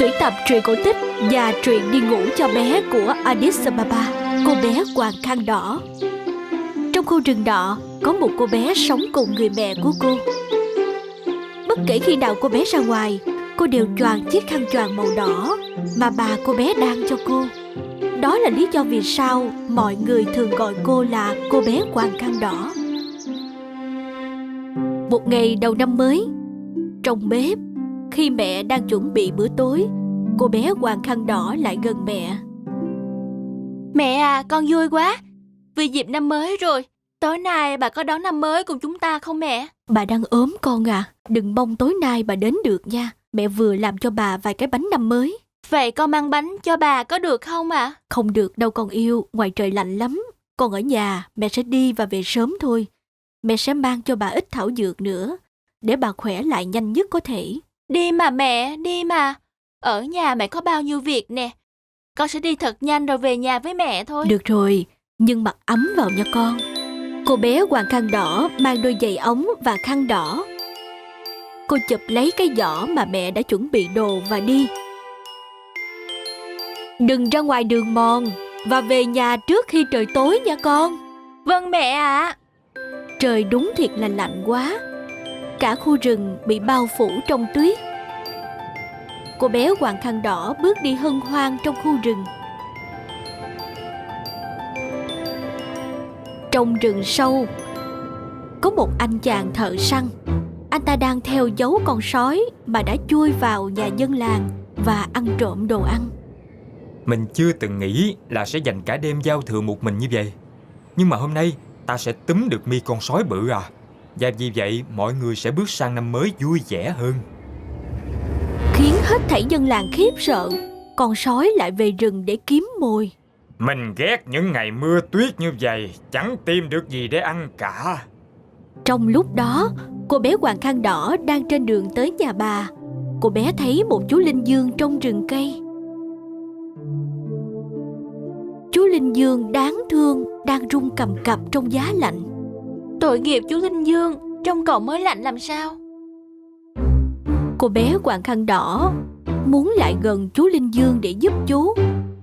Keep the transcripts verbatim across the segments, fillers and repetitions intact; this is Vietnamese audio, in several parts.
Tuyển tập truyện cổ tích và truyện đi ngủ cho bé của Addis Ababa, cô bé quàng khăn đỏ. Trong khu rừng nọ có một cô bé sống cùng người mẹ của cô. Bất kể khi nào cô bé ra ngoài, cô đều choàng chiếc khăn choàng màu đỏ mà bà cô bé đang cho cô. Đó là lý do vì sao mọi người thường gọi cô là cô bé quàng khăn đỏ. Một ngày đầu năm mới, trong bếp, khi mẹ đang chuẩn bị bữa tối, cô bé quàng khăn đỏ lại gần mẹ. Mẹ à, con vui quá vì dịp năm mới rồi. Tối nay bà có đón năm mới cùng chúng ta không mẹ? Bà đang ốm con à, đừng mong tối nay bà đến được nha. Mẹ vừa làm cho bà vài cái bánh năm mới. Vậy con mang bánh cho bà có được không ạ? À? Không được đâu con yêu, ngoài trời lạnh lắm. Con ở nhà, mẹ sẽ đi và về sớm thôi. Mẹ sẽ mang cho bà ít thảo dược nữa, để bà khỏe lại nhanh nhất có thể. Đi mà mẹ, đi mà. Ở nhà mẹ có bao nhiêu việc nè. Con sẽ đi thật nhanh rồi về nhà với mẹ thôi. Được rồi, nhưng mặc ấm vào nha con. Cô bé quàng khăn đỏ mang đôi giày ống và khăn đỏ. Cô chụp lấy cái giỏ mà mẹ đã chuẩn bị đồ và đi. Đừng ra ngoài đường mòn và về nhà trước khi trời tối nha con. Vâng mẹ ạ. À. Trời đúng thiệt là lạnh quá. Cả khu rừng bị bao phủ trong tuyết. Cô bé quàng khăn đỏ bước đi hân hoan trong khu rừng. Trong rừng sâu, có một anh chàng thợ săn. Anh ta đang theo dấu con sói mà đã chui vào nhà dân làng và ăn trộm đồ ăn. Mình chưa từng nghĩ là sẽ dành cả đêm giao thừa một mình như vậy. Nhưng mà hôm nay ta sẽ túm được mi con sói bự à. Và vì vậy mọi người sẽ bước sang năm mới vui vẻ hơn. Khiến hết thảy dân làng khiếp sợ, con sói lại về rừng để kiếm mồi. Mình ghét những ngày mưa tuyết như vậy, chẳng tìm được gì để ăn cả. Trong lúc đó, cô bé quàng khăn đỏ đang trên đường tới nhà bà. Cô bé thấy một chú linh dương trong rừng cây. Chú linh dương đáng thương đang run cầm cập trong giá lạnh. Tội nghiệp chú linh dương, trong cậu mới lạnh làm sao? Cô bé quàng khăn đỏ muốn lại gần chú linh dương để giúp chú.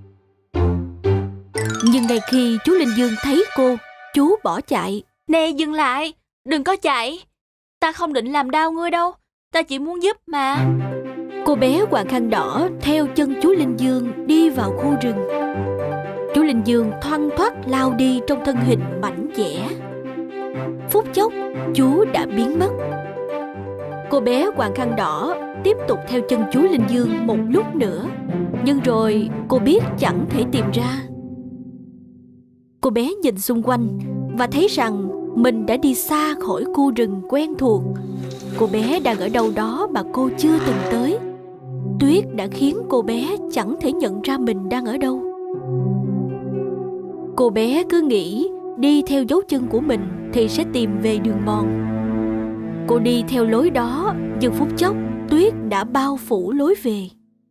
Nhưng ngay khi chú linh dương thấy cô, chú bỏ chạy. Nè dừng lại, đừng có chạy. Ta không định làm đau ngươi đâu, ta chỉ muốn giúp mà. Cô bé quàng khăn đỏ theo chân chú linh dương đi vào khu rừng. Chú linh dương thoăn thoắt lao đi trong thân hình mảnh dẻ. Phút chốc, chú đã biến mất. Cô bé quàng khăn đỏ tiếp tục theo chân chú linh dương một lúc nữa. Nhưng rồi cô biết chẳng thể tìm ra. Cô bé nhìn xung quanh và thấy rằng mình đã đi xa khỏi khu rừng quen thuộc. Cô bé đang ở đâu đó mà cô chưa từng tới. Tuyết đã khiến cô bé chẳng thể nhận ra mình đang ở đâu. Cô bé cứ nghĩ đi theo dấu chân của mình thì sẽ tìm về đường mòn. Cô đi theo lối đó, nhưng phút chốc tuyết đã bao phủ lối về.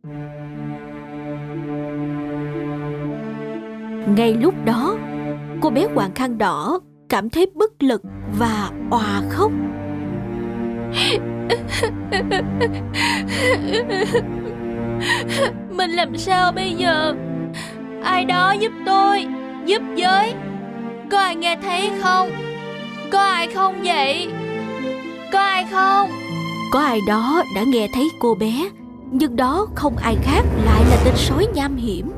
Ngay lúc đó, cô bé quàng khăn đỏ cảm thấy bất lực và òa khóc. Mình làm sao bây giờ? Ai đó giúp tôi, giúp với. Có ai nghe thấy không? Có ai không vậy? Có ai không? Có ai đó đã nghe thấy cô bé, nhưng đó không ai khác lại là tên sói nham hiểm.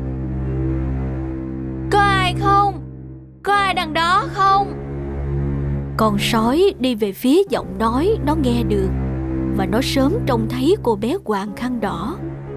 Có ai không? Có ai đằng đó không? Con sói đi về phía giọng nói nó nghe được, và nó sớm trông thấy cô bé quàng khăn đỏ.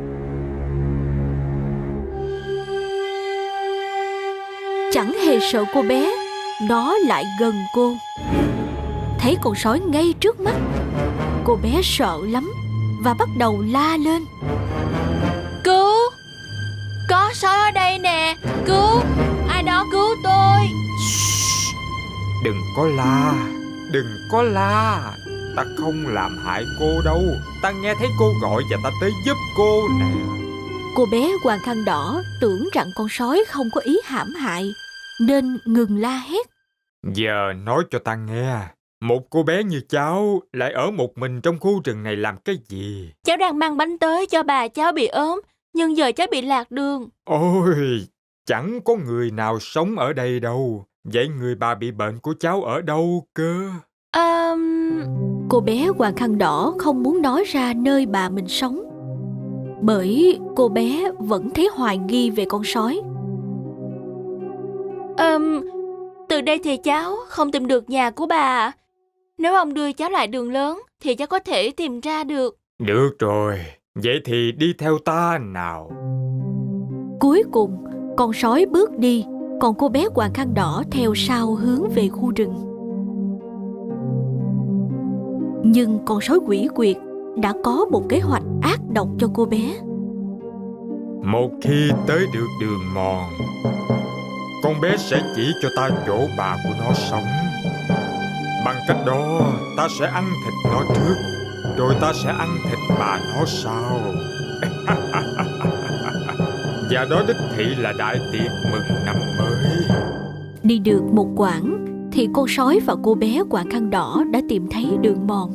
Chẳng hề sợ cô bé, nó lại gần cô. Thấy con sói ngay trước mắt, cô bé sợ lắm và bắt đầu la lên. Cứu! Có sói ở đây nè! Cứu! Ai đó cứu tôi! Đừng có la, đừng có la. Ta không làm hại cô đâu. Ta nghe thấy cô gọi và ta tới giúp cô nè. Cô bé quàng khăn đỏ tưởng rằng con sói không có ý hãm hại, nên ngừng la hét. Giờ nói cho ta nghe, Một cô bé như cháu lại ở một mình trong khu rừng này làm cái gì? Cháu đang mang bánh tới cho bà cháu bị ốm, nhưng giờ cháu bị lạc đường. Ôi, chẳng có người nào sống ở đây đâu. Vậy người bà bị bệnh của cháu ở đâu cơ? Um... Cô bé Hoàng Khăn Đỏ không muốn nói ra nơi bà mình sống, bởi cô bé vẫn thấy hoài nghi về con sói. Um... Từ đây thì cháu không tìm được nhà của bà. Nếu ông đưa cháu lại đường lớn thì cháu có thể tìm ra được. Được rồi, vậy thì đi theo ta nào. Cuối cùng, con sói bước đi, còn cô bé Hoàng Khăn Đỏ theo sau hướng về khu rừng. Nhưng con sói quỷ quyệt đã có một kế hoạch ác độc cho cô bé. Một khi tới được đường mòn, con bé sẽ chỉ cho ta chỗ bà của nó sống. Bằng cách đó, ta sẽ ăn thịt nó trước, rồi ta sẽ ăn thịt bà nó sau. Và đó đích thị là đại tiệc mừng năm mới. Đi được một quãng thì con sói và cô bé Hoàng Khăn Đỏ đã tìm thấy đường mòn.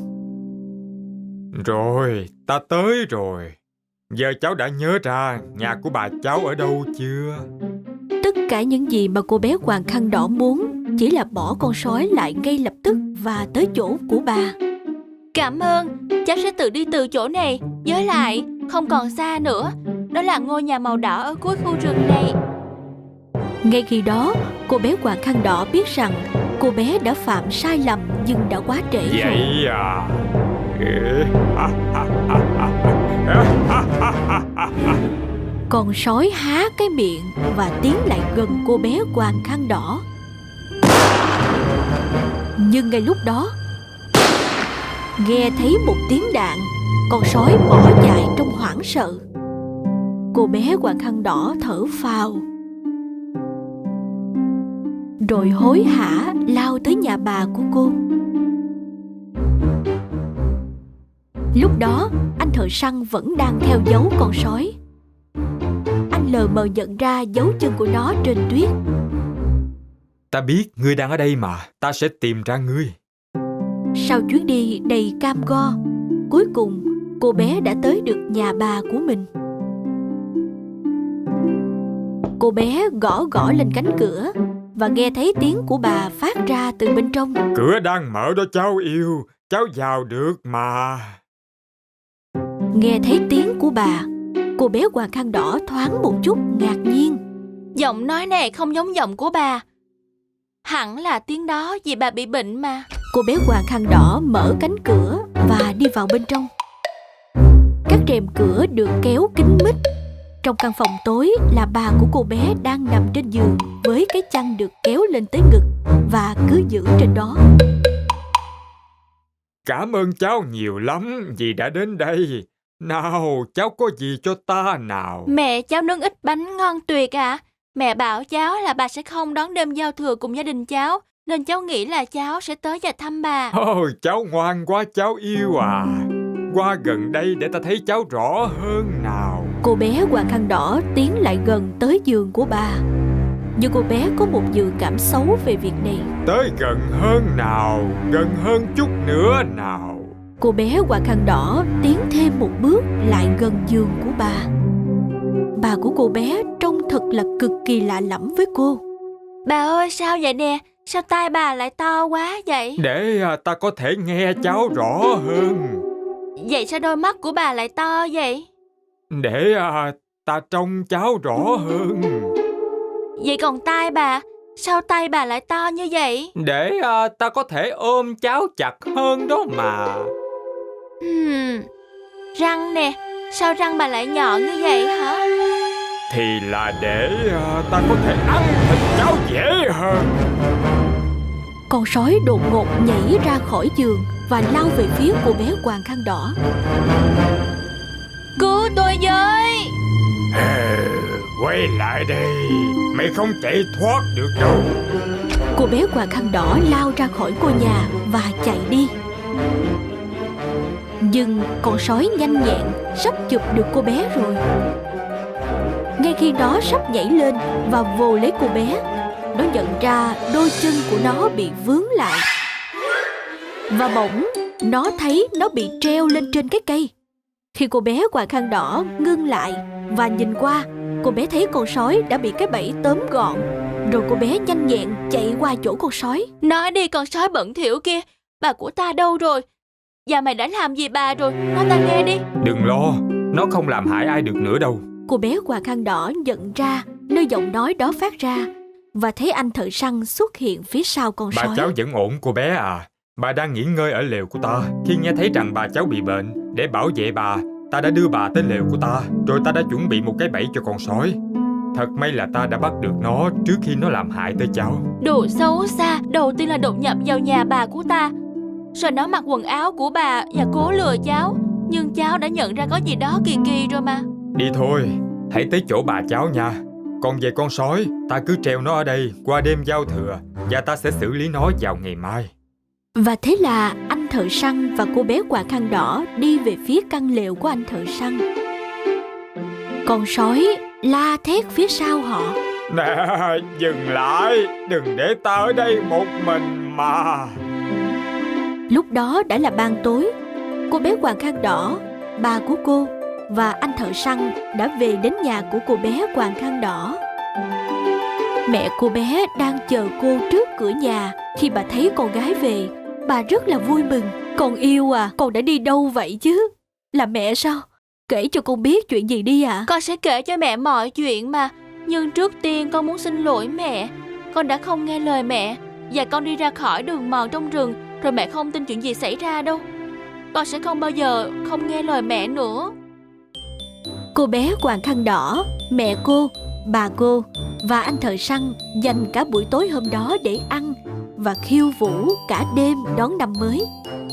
Rồi, ta tới rồi. Giờ cháu đã nhớ ra nhà của bà cháu ở đâu chưa? Tất cả những gì mà cô bé Hoàng Khăn Đỏ muốn chỉ là bỏ con sói lại ngay lập tức và tới chỗ của bà. Cảm ơn, cháu sẽ tự đi từ chỗ này. Với lại, không còn xa nữa. Đó là ngôi nhà màu đỏ ở cuối khu rừng này. Ngay khi đó, cô bé Hoàng Khăn Đỏ biết rằng cô bé đã phạm sai lầm nhưng đã quá trễ rồi. Vậy à? Con sói há cái miệng và tiến lại gần cô bé Hoàng Khăn Đỏ. Nhưng ngay lúc đó, nghe thấy một tiếng đạn, con sói bỏ chạy trong hoảng sợ. Cô bé Hoàng Khăn Đỏ thở phào, rồi hối hả lao tới nhà bà của cô. Lúc đó, anh thợ săn vẫn đang theo dấu con sói. Anh lờ mờ nhận ra dấu chân của nó trên tuyết. Ta biết ngươi đang ở đây mà, ta sẽ tìm ra ngươi. Sau chuyến đi đầy cam go, cuối cùng cô bé đã tới được nhà bà của mình. Cô bé gõ gõ lên cánh cửa và nghe thấy tiếng của bà phát ra từ bên trong. Cửa đang mở đó cháu yêu, cháu vào được mà. Nghe thấy tiếng của bà, cô bé Hoàng Khăn Đỏ thoáng một chút ngạc nhiên. Giọng nói này không giống giọng của bà. Hẳn là tiếng đó vì bà bị bệnh mà. Cô bé Hoàng Khăn Đỏ mở cánh cửa và đi vào bên trong. Các rèm cửa được kéo kín mít. Trong căn phòng tối là bà của cô bé đang nằm trên giường với cái chăn được kéo lên tới ngực và cứ giữ trên đó. Cảm ơn cháu nhiều lắm vì đã đến đây. Nào, cháu có gì cho ta nào? Mẹ cháu nướng ít bánh ngon tuyệt à. Mẹ bảo cháu là bà sẽ không đón đêm giao thừa cùng gia đình cháu, nên cháu nghĩ là cháu sẽ tới và thăm bà. Ôi, cháu ngoan quá cháu yêu à. Qua gần đây để ta thấy cháu rõ hơn nào. Cô bé Hoàng Khăn Đỏ tiến lại gần tới giường của bà. Nhưng cô bé có một dự cảm xấu về việc này. Tới gần hơn nào, gần hơn chút nữa nào. Cô bé Hoàng Khăn Đỏ tiến thêm một bước lại gần giường của bà. Bà của cô bé trông thật là cực kỳ lạ lẫm với cô. Bà ơi, sao vậy nè? Sao tai bà lại to quá vậy? Để à, ta có thể nghe cháu rõ hơn. Vậy sao đôi mắt của bà lại to vậy? Để à, ta trông cháu rõ hơn. Vậy còn tai bà, sao tay bà lại to như vậy? Để à, ta có thể ôm cháu chặt hơn đó mà. Hmm, răng nè, sao răng bà lại nhọn như vậy hả? Thì là để à, ta có thể ăn thịt cháu dễ hơn. Con sói đột ngột nhảy ra khỏi giường và lao về phía cô bé Hoàng Khăn Đỏ. Cứu tôi với! À, quay lại đây, mày không chạy thoát được đâu. Cô bé Hoàng Khăn Đỏ lao ra khỏi ngôi nhà và chạy đi. Nhưng con sói nhanh nhẹn sắp chụp được cô bé rồi. Ngay khi nó sắp nhảy lên và vồ lấy cô bé, nó nhận ra đôi chân của nó bị vướng lại. Và bỗng nó thấy nó bị treo lên trên cái cây. Khi cô bé quàng khăn đỏ ngưng lại và nhìn qua, cô bé thấy con sói đã bị cái bẫy tóm gọn. Rồi cô bé nhanh nhẹn chạy qua chỗ con sói. Nói đi con sói bẩn thỉu kia, bà của ta đâu rồi? Và mày đã làm gì bà rồi? Nói ta nghe đi. Đừng lo, nó không làm hại ai được nữa đâu. Cô bé quàng khăn đỏ nhận ra nơi giọng nói đó phát ra và thấy anh thợ săn xuất hiện phía sau con Bà sói. cháu vẫn ổn cô bé à. Bà đang nghỉ ngơi ở lều của ta. Khi nghe thấy rằng bà cháu bị bệnh, để bảo vệ bà, ta đã đưa bà tới lều của ta. Rồi ta đã chuẩn bị một cái bẫy cho con sói. Thật may là ta đã bắt được nó trước khi nó làm hại tới cháu. Đồ xấu xa, đầu tiên là đột nhập vào nhà bà của ta, rồi nó mặc quần áo của bà và cố lừa cháu. Nhưng cháu đã nhận ra có gì đó kỳ kỳ rồi mà. Đi thôi, hãy tới chỗ bà cháu nha. Còn về con sói, ta cứ treo nó ở đây qua đêm giao thừa, và ta sẽ xử lý nó vào ngày mai. Và thế là anh thợ săn và cô bé quàng khăn đỏ đi về phía căn lều của anh thợ săn. Con sói la thét phía sau họ. Nè, dừng lại, đừng để ta ở đây một mình mà. Lúc đó đã là ban tối. Cô bé quàng khăn đỏ, bà của cô và anh thợ săn đã về đến nhà của cô bé quàng khăn đỏ. Mẹ cô bé đang chờ cô trước cửa nhà. Khi bà thấy con gái về, bà rất là vui mừng. Con yêu à, con đã đi đâu vậy chứ? Là mẹ sao? Kể cho con biết chuyện gì đi ạ. À? Con sẽ kể cho mẹ mọi chuyện mà. Nhưng trước tiên con muốn xin lỗi mẹ. Con đã không nghe lời mẹ và con đi ra khỏi đường mòn trong rừng, rồi mẹ không tin chuyện gì xảy ra đâu. Con sẽ không bao giờ không nghe lời mẹ nữa. Cô bé quàng khăn đỏ, mẹ cô, bà cô và anh thợ săn dành cả buổi tối hôm đó để ăn và khiêu vũ cả đêm đón năm mới.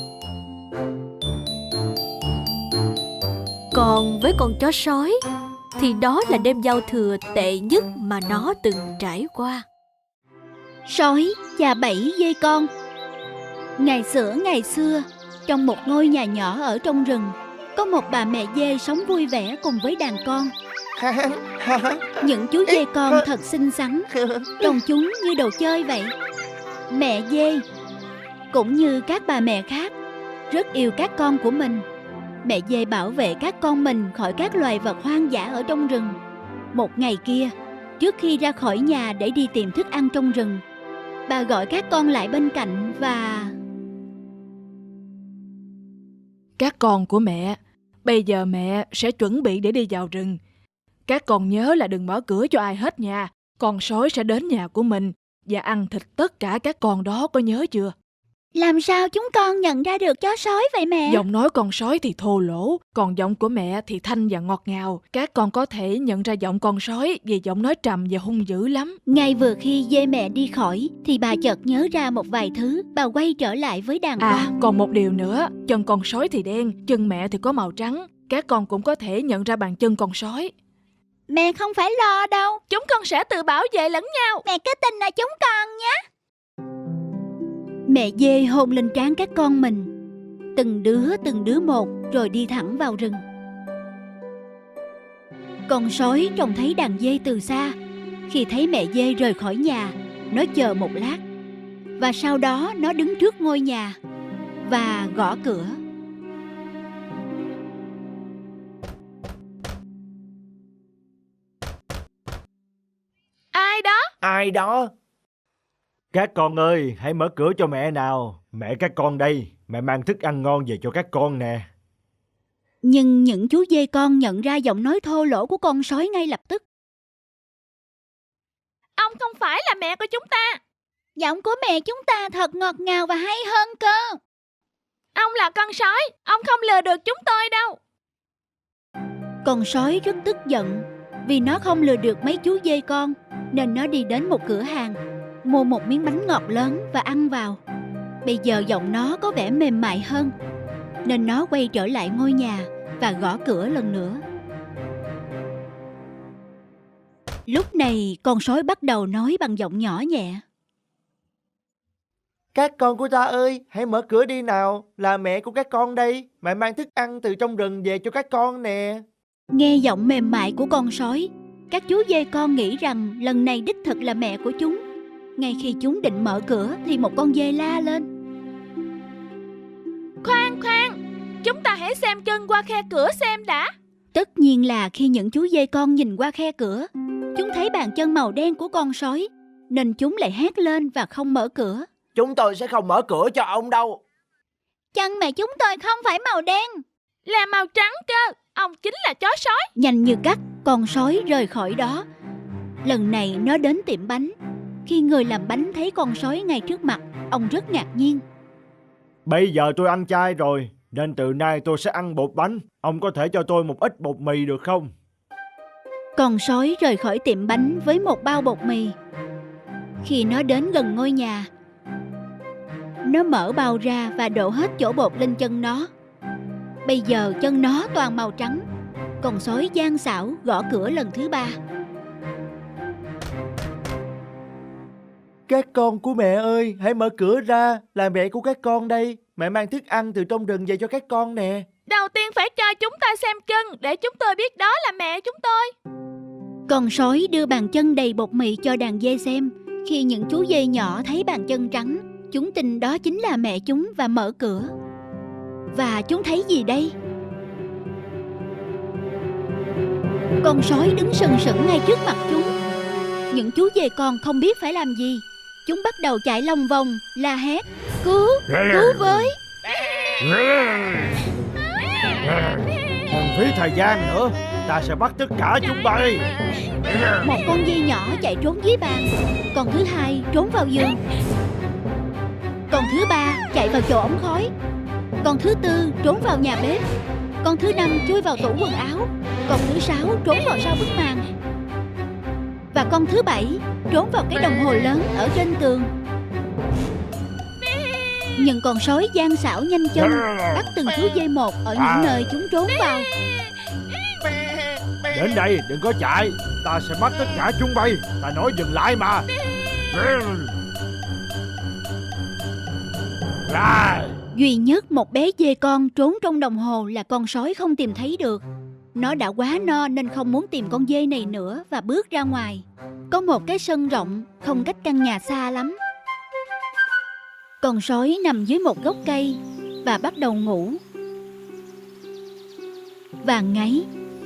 Còn với con chó sói thì đó là đêm giao thừa tệ nhất mà nó từng trải qua. Sói và bảy dê con. Ngày xưa ngày xưa, trong một ngôi nhà nhỏ ở trong rừng, có một bà mẹ dê sống vui vẻ cùng với đàn con. Những chú dê con thật xinh xắn, trông chúng như đồ chơi vậy. Mẹ dê, cũng như các bà mẹ khác, rất yêu các con của mình. Mẹ dê bảo vệ các con mình khỏi các loài vật hoang dã ở trong rừng. Một ngày kia, trước khi ra khỏi nhà để đi tìm thức ăn trong rừng, bà gọi các con lại bên cạnh và... Các con của mẹ, bây giờ mẹ sẽ chuẩn bị để đi vào rừng. Các con nhớ là đừng mở cửa cho ai hết nha. Con sói sẽ đến nhà của mình và ăn thịt tất cả các con đó, có nhớ chưa? Làm sao chúng con nhận ra được chó sói vậy mẹ? Giọng nói con sói thì thô lỗ, còn giọng của mẹ thì thanh và ngọt ngào. Các con có thể nhận ra giọng con sói vì giọng nói trầm và hung dữ lắm. Ngay vừa khi dê mẹ đi khỏi thì bà chợt nhớ ra một vài thứ. Bà quay trở lại với đàn À, con. còn một điều nữa, chân con sói thì đen, chân mẹ thì có màu trắng. Các con cũng có thể nhận ra bàn chân con sói. Mẹ không phải lo đâu, Chúng con sẽ tự bảo vệ lẫn nhau. mẹ cứ tin là chúng con nhé. Mẹ dê hôn lên trán các con mình, từng đứa từng đứa một, rồi đi thẳng vào rừng. Con sói trông thấy đàn dê từ xa. Khi thấy mẹ dê rời khỏi nhà, nó chờ một lát, và sau đó nó đứng trước ngôi nhà và gõ cửa. Ai đó? Ai đó? Các con ơi, hãy mở cửa cho mẹ nào. Mẹ các con đây, mẹ mang thức ăn ngon về cho các con nè. Nhưng những chú dê con nhận ra giọng nói thô lỗ của con sói ngay lập tức. Ông không phải là mẹ của chúng ta. Giọng của mẹ chúng ta thật ngọt ngào và hay hơn cơ. Ông là con sói, ông không lừa được chúng tôi đâu. Con sói rất tức giận vì nó không lừa được mấy chú dê con, nên nó đi đến một cửa hàng, mua một miếng bánh ngọt lớn và ăn vào. Bây giờ giọng nó có vẻ mềm mại hơn, nên nó quay trở lại ngôi nhà và gõ cửa lần nữa. Lúc này con sói bắt đầu nói bằng giọng nhỏ nhẹ. Các con của ta ơi, hãy mở cửa đi nào. Là mẹ của các con đây. Mẹ mang thức ăn từ trong rừng về cho các con nè. Nghe giọng mềm mại của con sói, các chú dê con nghĩ rằng lần này đích thực là mẹ của chúng. Ngay khi chúng định mở cửa thì một con dê la lên. Chúng ta hãy xem chân qua khe cửa xem đã. Tất nhiên là khi những chú dê con nhìn qua khe cửa, chúng thấy bàn chân màu đen của con sói, nên chúng lại hét lên và không mở cửa. Chúng tôi sẽ không mở cửa cho ông đâu. Chân mẹ chúng tôi không phải màu đen, Là màu trắng cơ. Ông chính là chó sói. nhanh như cắt, con sói rời khỏi đó. Lần này nó đến tiệm bánh. Khi người làm bánh thấy con sói ngay trước mặt, ông rất ngạc nhiên. Bây giờ tôi ăn chay rồi, nên từ nay tôi sẽ ăn bột bánh. Ông có thể cho tôi một ít bột mì được không? Con sói rời khỏi tiệm bánh với một bao bột mì. Khi nó đến gần ngôi nhà, nó mở bao ra và đổ hết chỗ bột lên chân nó. Bây giờ chân nó toàn màu trắng. Con sói gian xảo gõ cửa lần thứ ba. Các con của mẹ ơi, hãy mở cửa ra. Là mẹ của các con đây. Mẹ mang thức ăn từ trong rừng về cho các con nè. Đầu tiên phải cho chúng ta xem chân, để chúng tôi biết đó là mẹ chúng tôi. Con sói đưa bàn chân đầy bột mì cho đàn dê xem. Khi những chú dê nhỏ thấy bàn chân trắng, chúng tin đó chính là mẹ chúng và mở cửa. Và chúng thấy gì đây? Con sói đứng sừng sững ngay trước mặt chúng. Những chú dê con không biết phải làm gì. Chúng bắt đầu chạy lòng vòng, la hét: Cứu, cứu với! Đừng phí thời gian nữa, ta sẽ bắt tất cả chúng bay. Một con dê nhỏ chạy trốn dưới bàn. Con thứ hai trốn vào giường. Con thứ ba chạy vào chỗ ống khói. Con thứ tư trốn vào nhà bếp. Con thứ năm chui vào tủ quần áo. Con thứ sáu trốn vào sau bức màn. Và con thứ bảy trốn vào cái đồng hồ lớn ở trên tường. Nhưng con sói gian xảo nhanh chân, bắt từng chú dê một ở những nơi chúng trốn vào. Đến đây, đừng có chạy. Ta sẽ bắt tất cả chúng bay. Ta nói dừng lại mà. Ra. Duy nhất một bé dê con trốn trong đồng hồ là con sói không tìm thấy được. Nó đã quá no nên không muốn tìm con dê này nữa và bước ra ngoài. Có một cái sân rộng, không cách căn nhà xa lắm. Con sói nằm dưới một gốc cây và bắt đầu ngủ và ngáy.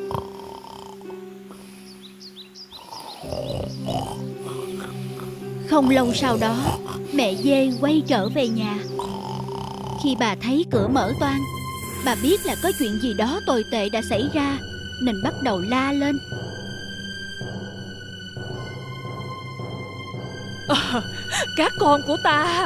Không lâu sau đó, mẹ dê quay trở về nhà. Khi bà thấy cửa mở toang, bà biết là có chuyện gì đó tồi tệ đã xảy ra, nên bắt đầu la lên. À, các con của ta.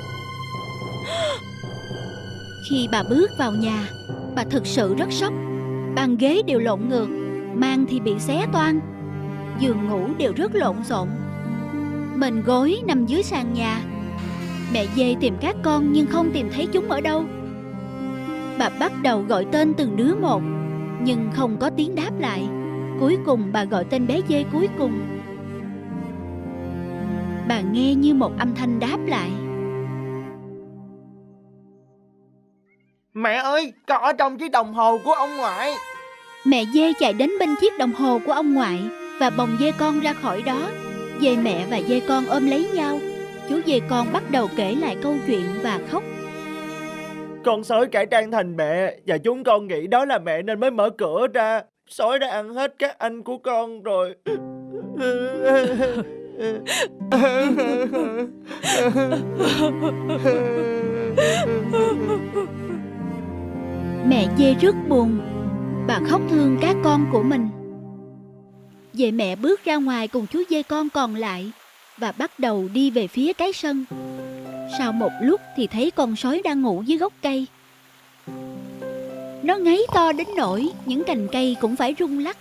Khi bà bước vào nhà, bà thực sự rất sốc. Bàn ghế đều lộn ngược, màn thì bị xé toang, giường ngủ đều rất lộn xộn. Mền gối nằm dưới sàn nhà. Mẹ dê tìm các con nhưng không tìm thấy chúng ở đâu. Bà bắt đầu gọi tên từng đứa một, nhưng không có tiếng đáp lại. Cuối cùng bà gọi tên bé dê cuối cùng. Bà nghe như một âm thanh đáp lại. Mẹ ơi, con ở trong chiếc đồng hồ của ông ngoại. Mẹ dê chạy đến bên chiếc đồng hồ của ông ngoại và bồng dê con ra khỏi đó. Dê mẹ và dê con ôm lấy nhau. Chú dê con bắt đầu kể lại câu chuyện và khóc. Con sói cải trang thành mẹ, và chúng con nghĩ đó là mẹ nên mới mở cửa ra. Sói đã ăn hết các anh của con rồi. Mẹ dê rất buồn. Bà khóc thương các con của mình. Dê mẹ bước ra ngoài cùng chú dê con còn lại và bắt đầu đi về phía cái sân. Sau một lúc thì thấy con sói đang ngủ dưới gốc cây. Nó ngáy to đến nỗi những cành cây cũng phải rung lắc.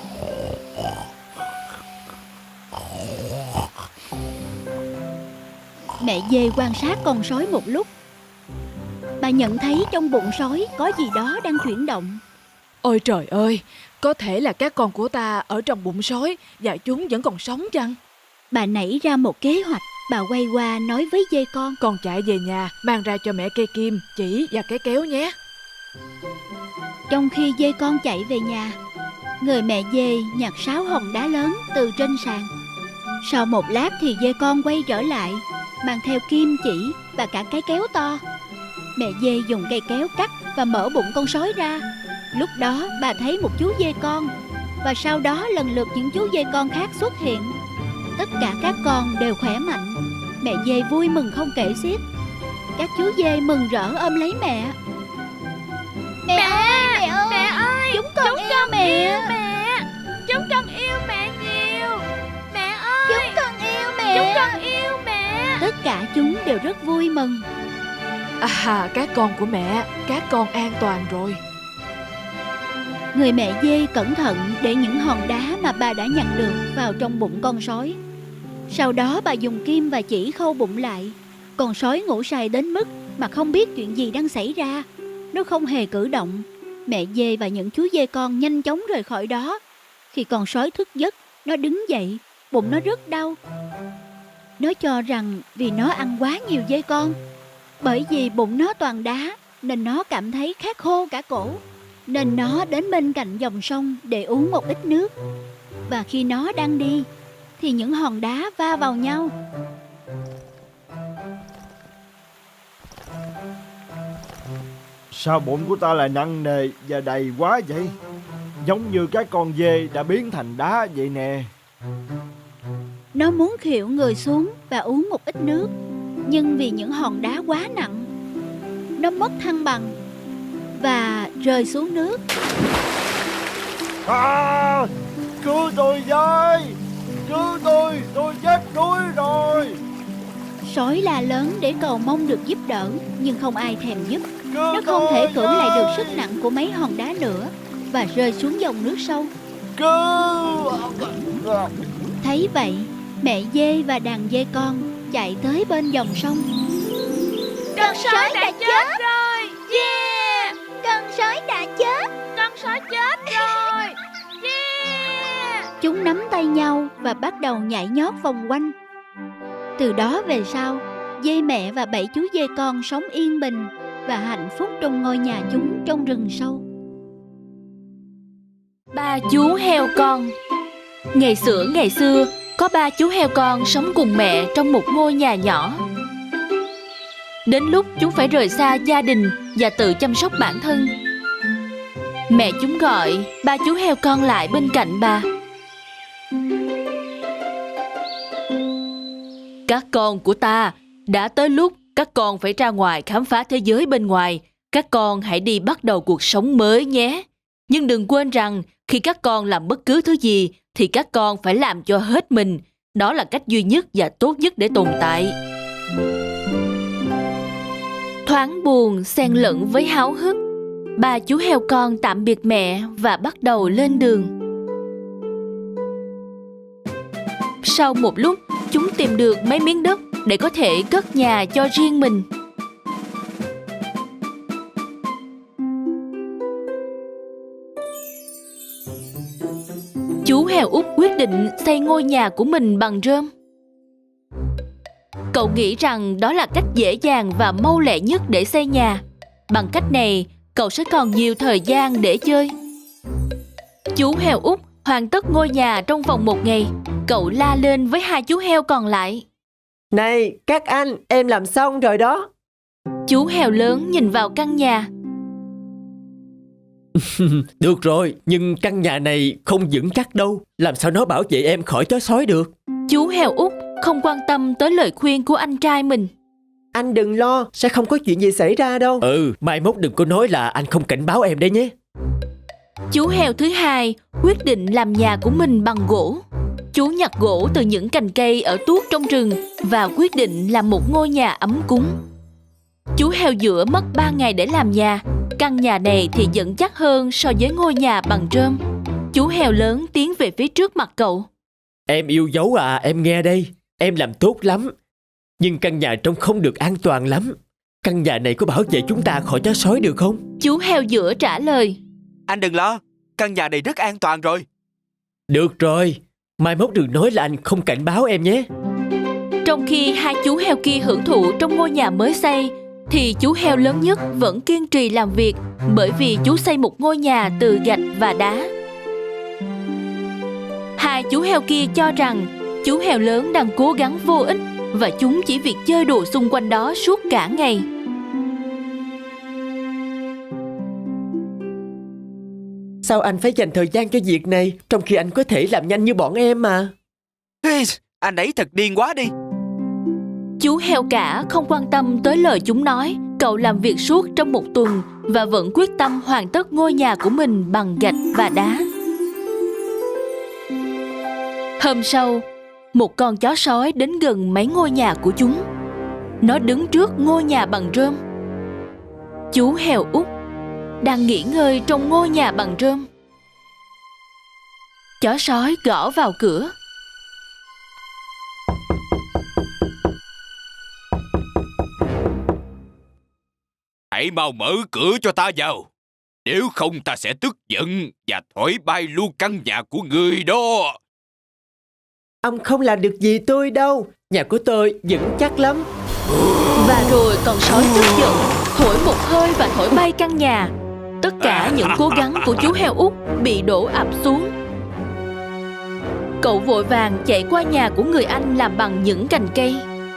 Mẹ dê quan sát con sói một lúc. Bà nhận thấy trong bụng sói có gì đó đang chuyển động. Ôi trời ơi, có thể là các con của ta ở trong bụng sói và chúng vẫn còn sống chăng? Bà nảy ra một kế hoạch. Bà quay qua nói với dê con: Con chạy về nhà, mang ra cho mẹ cây kim, chỉ và cái kéo nhé. Trong khi dê con chạy về nhà, người mẹ dê nhặt sáu hòn đá lớn từ trên sàn. Sau một lát thì dê con quay trở lại, mang theo kim chỉ và cả cái kéo to. Mẹ dê dùng cây kéo cắt và mở bụng con sói ra. Lúc đó bà thấy một chú dê con, và sau đó lần lượt những chú dê con khác xuất hiện. Tất cả các con đều khỏe mạnh. Mẹ dê vui mừng không kể xiết. Các chú dê mừng rỡ ôm lấy mẹ. Mẹ, mẹ ơi, mẹ ơi, Mẹ ơi, chúng con chúng yêu con mẹ. yêu mẹ. Chúng con yêu mẹ nhiều. Mẹ ơi, Chúng con yêu mẹ. chúng con yêu mẹ. Tất cả chúng đều rất vui mừng. À, các con của mẹ, các con an toàn rồi. Người mẹ dê cẩn thận để những hòn đá mà bà đã nhặt được vào trong bụng con sói. Sau đó bà dùng kim và chỉ khâu bụng lại. Con sói ngủ say đến mức mà không biết chuyện gì đang xảy ra. Nó không hề cử động. Mẹ dê và những chú dê con nhanh chóng rời khỏi đó. Khi con sói thức giấc, nó đứng dậy, bụng nó rất đau. Nó cho rằng vì nó ăn quá nhiều dê con. Bởi vì bụng nó toàn đá nên nó cảm thấy khát khô cả cổ. Nên nó đến bên cạnh dòng sông để uống một ít nước. Và khi nó đang đi thì những hòn đá va vào nhau. Sao bụng của ta lại nặng nề và đầy quá vậy? Giống như các con dê đã biến thành đá vậy nè. Nó muốn khuỵu người xuống và uống một ít nước. Nhưng vì những hòn đá quá nặng, nó mất thăng bằng và rơi xuống nước. À, cứu tôi với! Cứu tôi! Tôi chết đuối rồi! Sói la lớn để cầu mong được giúp đỡ, nhưng không ai thèm giúp. Cứu Nó không thể tôi cưỡng lại được với! sức nặng của mấy hòn đá nữa và rơi xuống dòng nước sâu. Cứu! Thấy vậy, mẹ dê và đàn dê con chạy tới bên dòng sông. Con sói đã chết rồi. Yeah, Con sói đã chết. con sói chết rồi. Yeah. Chúng nắm tay nhau và bắt đầu nhảy nhót vòng quanh. Từ đó về sau, dê mẹ và bảy chú dê con sống yên bình và hạnh phúc trong ngôi nhà chúng trong rừng sâu. Ba chú heo con. Ngày xưa ngày xưa, có ba chú heo con sống cùng mẹ trong một ngôi nhà nhỏ. Đến lúc chúng phải rời xa gia đình và tự chăm sóc bản thân, mẹ chúng gọi ba chú heo con lại bên cạnh bà. Các con của ta, đã tới lúc các con phải ra ngoài khám phá thế giới bên ngoài. Các con hãy đi bắt đầu cuộc sống mới nhé. Nhưng đừng quên rằng khi các con làm bất cứ thứ gì thì các con phải làm cho hết mình. Đó là cách duy nhất và tốt nhất để tồn tại. Thoáng buồn xen lẫn với háo hức, ba chú heo con tạm biệt mẹ và bắt đầu lên đường. Sau một lúc, chúng tìm được mấy miếng đất để có thể cất nhà cho riêng mình. Chú heo út quyết định xây ngôi nhà của mình bằng rơm. Cậu nghĩ rằng đó là cách dễ dàng và mau lẹ nhất để xây nhà. Bằng cách này, cậu sẽ còn nhiều thời gian để chơi. Chú heo út hoàn tất ngôi nhà trong vòng một ngày. Cậu la lên với hai chú heo còn lại. Này, các anh, em làm xong rồi đó. Chú heo lớn nhìn vào căn nhà. Được rồi, nhưng căn nhà này không vững chắc đâu. Làm sao nó bảo vệ em khỏi chó sói được? Chú heo út không quan tâm tới lời khuyên của anh trai mình. Anh đừng lo, sẽ không có chuyện gì xảy ra đâu. Ừ, mai mốt đừng có nói là anh không cảnh báo em đấy nhé. Chú heo thứ hai quyết định làm nhà của mình bằng gỗ. Chú nhặt gỗ từ những cành cây ở tuốt trong rừng và quyết định làm một ngôi nhà ấm cúng. Chú heo giữa mất ba ngày để làm nhà. Căn nhà này thì vững chắc hơn so với ngôi nhà bằng rơm. Chú heo lớn tiến về phía trước mặt cậu. Em yêu dấu à, em nghe đây. Em làm tốt lắm. Nhưng căn nhà trông không được an toàn lắm. Căn nhà này có bảo vệ chúng ta khỏi chó sói được không? Chú heo giữa trả lời. Anh đừng lo, căn nhà này rất an toàn rồi. Được rồi, mai mốt đừng nói là anh không cảnh báo em nhé. Trong khi hai chú heo kia hưởng thụ trong ngôi nhà mới xây, thì chú heo lớn nhất vẫn kiên trì làm việc, bởi vì chú xây một ngôi nhà từ gạch và đá. Hai chú heo kia cho rằng chú heo lớn đang cố gắng vô ích và chúng chỉ việc chơi đùa xung quanh đó suốt cả ngày. Sao anh phải dành thời gian cho việc này, trong khi anh có thể làm nhanh như bọn em mà? Hi, anh ấy thật điên quá đi. Chú heo cả không quan tâm tới lời chúng nói. Cậu làm việc suốt trong một tuần và vẫn quyết tâm hoàn tất ngôi nhà của mình bằng gạch và đá. Hôm sau, một con chó sói đến gần mấy ngôi nhà của chúng. Nó đứng trước ngôi nhà bằng rơm. Chú heo Út đang nghỉ ngơi trong ngôi nhà bằng rơm. Chó sói gõ vào cửa. Hãy mau mở cửa cho ta vào. Nếu không ta sẽ tức giận và thổi bay luôn căn nhà của người đó. Ông không làm được gì tôi đâu. Nhà của tôi vững chắc lắm. Và rồi con sói tức giận, thổi một hơi và thổi bay căn nhà. Tất cả những cố gắng của chú heo Út bị đổ ập xuống. Cậu vội vàng chạy qua nhà của người anh làm bằng những cành cây.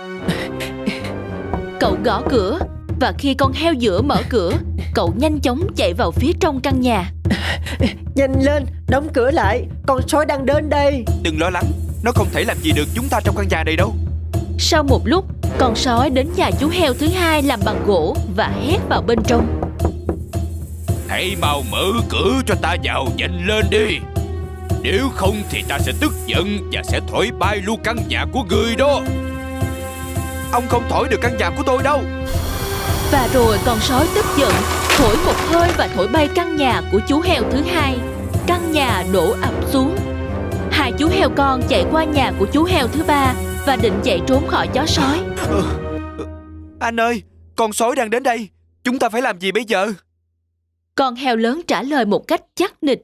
Cậu gõ cửa, và khi con heo giữa mở cửa, cậu nhanh chóng chạy vào phía trong căn nhà. Nhanh lên, đóng cửa lại, con sói đang đến đây. Đừng lo lắng, nó không thể làm gì được chúng ta trong căn nhà này đâu. Sau một lúc, con sói đến nhà chú heo thứ hai làm bằng gỗ và hét vào bên trong. Hãy mau mở cửa cho ta vào nhanh lên đi. Nếu không thì ta sẽ tức giận và sẽ thổi bay luôn căn nhà của người đó. Ông không thổi được căn nhà của tôi đâu. Và rồi con sói tức giận, thổi một hơi và thổi bay căn nhà của chú heo thứ hai. Căn nhà đổ ập xuống. Hai chú heo con chạy qua nhà của chú heo thứ ba và định chạy trốn khỏi chó sói. Anh ơi, con sói đang đến đây. Chúng ta phải làm gì bây giờ? Con heo lớn trả lời một cách chắc nịch.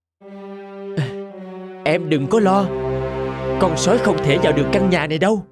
Em đừng có lo. Con sói không thể vào được căn nhà này đâu.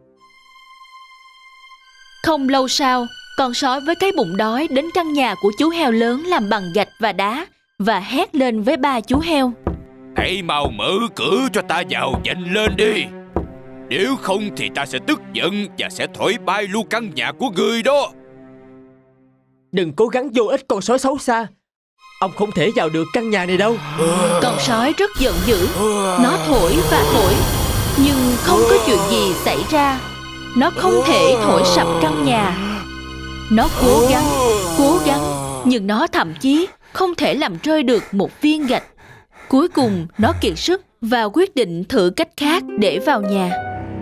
Không lâu sau, con sói với cái bụng đói đến căn nhà của chú heo lớn làm bằng gạch và đá và hét lên với ba chú heo. Hãy mau mở cửa cho ta vào nhanh lên đi. Nếu không thì ta sẽ tức giận và sẽ thổi bay luôn căn nhà của người đó. Đừng cố gắng vô ích con sói xấu xa. Ông không thể vào được căn nhà này đâu. Con sói rất giận dữ. Nó thổi và thổi, nhưng không có chuyện gì xảy ra. Nó không thể thổi sập căn nhà. Nó cố gắng, cố gắng, nhưng nó thậm chí không thể làm rơi được một viên gạch. Cuối cùng nó kiệt sức và quyết định thử cách khác để vào nhà.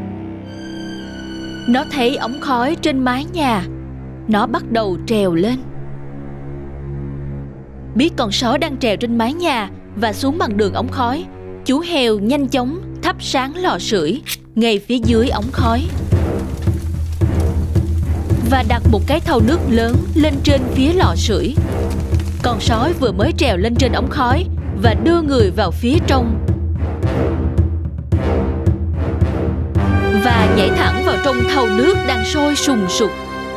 Nó thấy ống khói trên mái nhà. Nó bắt đầu trèo lên. Biết con sói đang trèo trên mái nhà và xuống bằng đường ống khói, chú heo nhanh chóng thắp sáng lò sưởi ngay phía dưới ống khói và đặt một cái thau nước lớn lên trên phía lò sưởi. Con sói vừa mới trèo lên trên ống khói và đưa người vào phía trong và nhảy thẳng vào trong thau nước đang sôi sùng sục.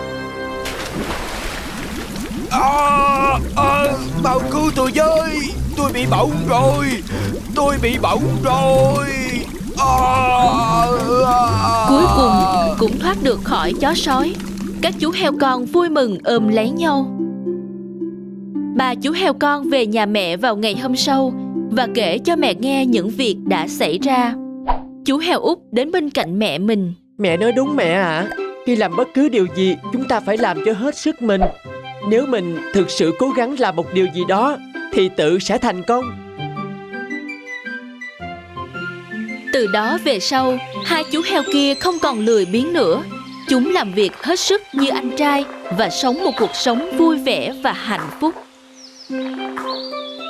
À, à, mau cứu tôi với. Tôi bị bỏng rồi. Tôi bị bỏng rồi. À, à. Cuối cùng cũng thoát được khỏi chó sói. Các chú heo con vui mừng ôm lấy nhau. Ba chú heo con về nhà mẹ vào ngày hôm sau và kể cho mẹ nghe những việc đã xảy ra. Chú heo Út đến bên cạnh mẹ mình. Mẹ nói đúng mẹ ạ. À. Khi làm bất cứ điều gì, chúng ta phải làm cho hết sức mình. Nếu mình thực sự cố gắng làm một điều gì đó thì tự sẽ thành công. Từ đó về sau, hai chú heo kia không còn lười biếng nữa. Chúng làm việc hết sức như anh trai và sống một cuộc sống vui vẻ và hạnh phúc.